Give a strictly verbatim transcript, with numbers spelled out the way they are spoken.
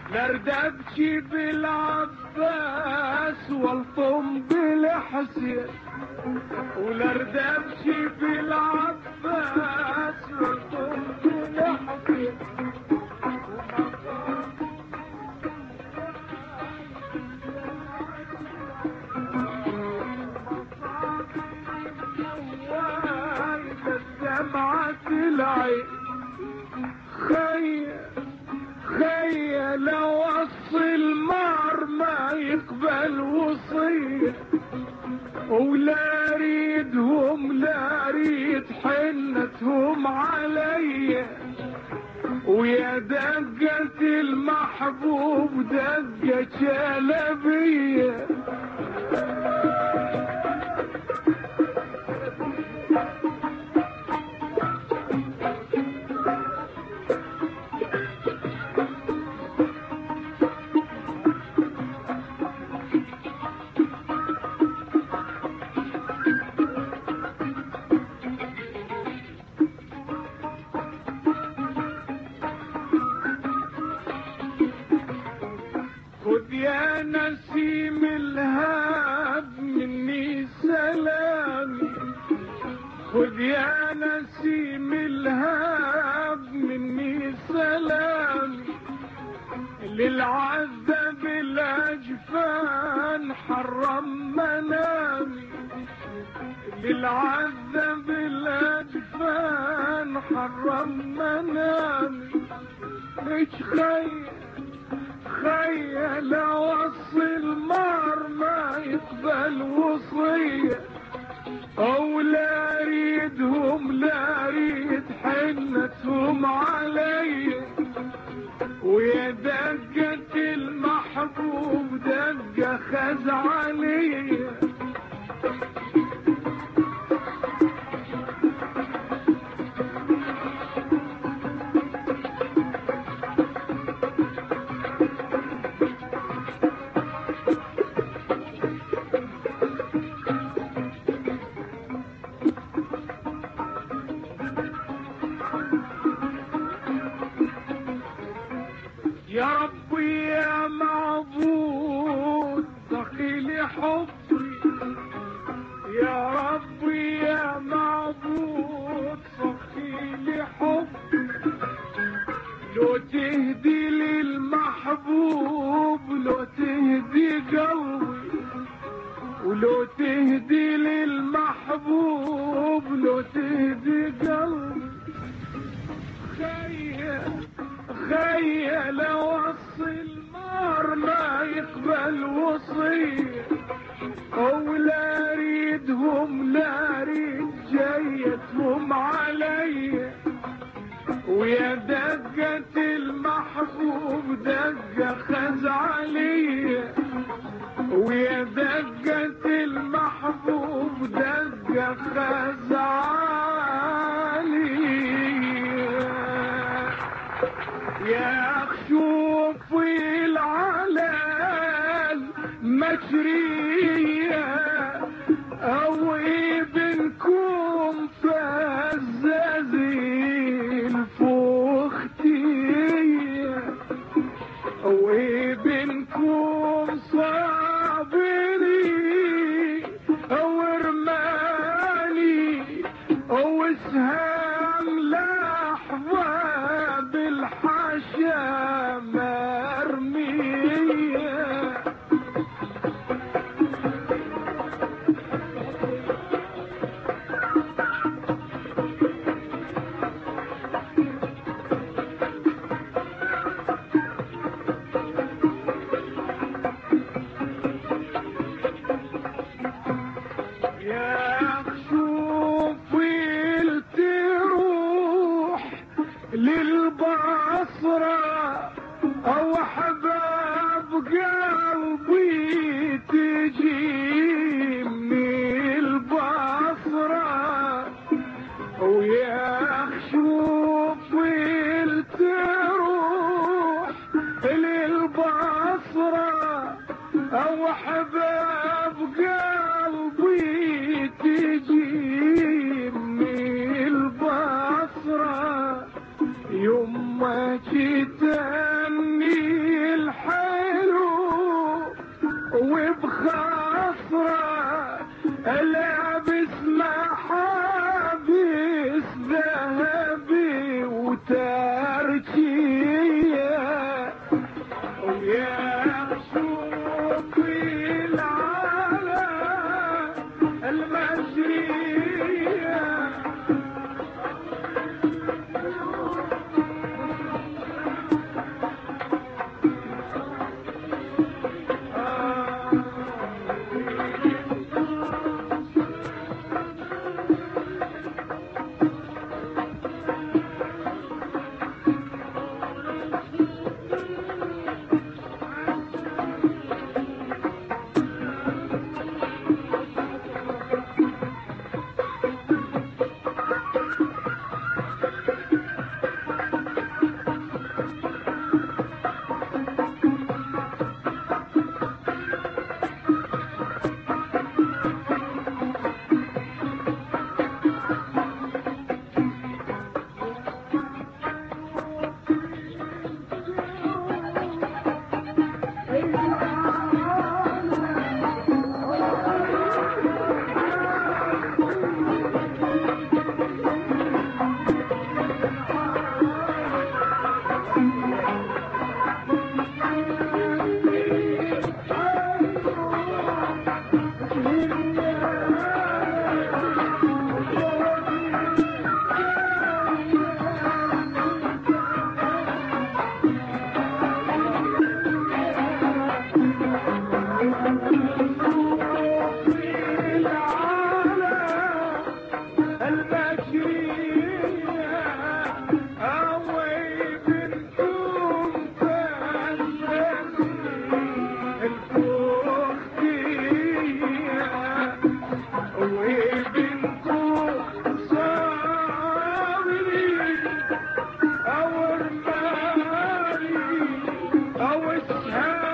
نردبشي بالعباس والطم بالحسين، ولردبشي بالعباس والطم بالحسين. دمعة العين خي خي لو وصي المار ما يقبل وصية، ولا ريدهم لا ريد حنتهم علي، ويا دقة المحبوب دقة شلبية. خذ يا نسيم الهاب مني سلامي، خذ يا نسيم الهاب مني سلامي، للعذب الأجفان حرم منامي، للعذب الأجفان حرم منامي. مش خير خيل وصي المار ما يقبل وصية، او لا ريدهم لا ريد حنتهم علي، ويا دقة المحبوب دقة خز علي. يا ربي يا معبود ثقيل حبي، يا ربي يا معبود ثقيل حبي، لو تهدي للمحبوب لو تهدي قلبي، ولو تهدي للمحبوب لو تهدي قلبي. خيل خيل وصي المار ما يقبل وصية، او لا ريدهم لا ريد جيتهم علي، ويا دقة المحبوب دقة خز علي، ويا دقة المحبوب دقة خز علي. يا خشوفي العلال مجرية، او ابنكم فزازيل فوختية، او ابنكم صابري، او رماني، او سهام لحظة بالحاشا مرمية. يا خشوفي التروح للبصرة، او حباب قلبي تجي من البصرة، ويا خشوفي التروح للبصرة، او حباب قلبي تجي من البصرة، يوم ما جيتني ها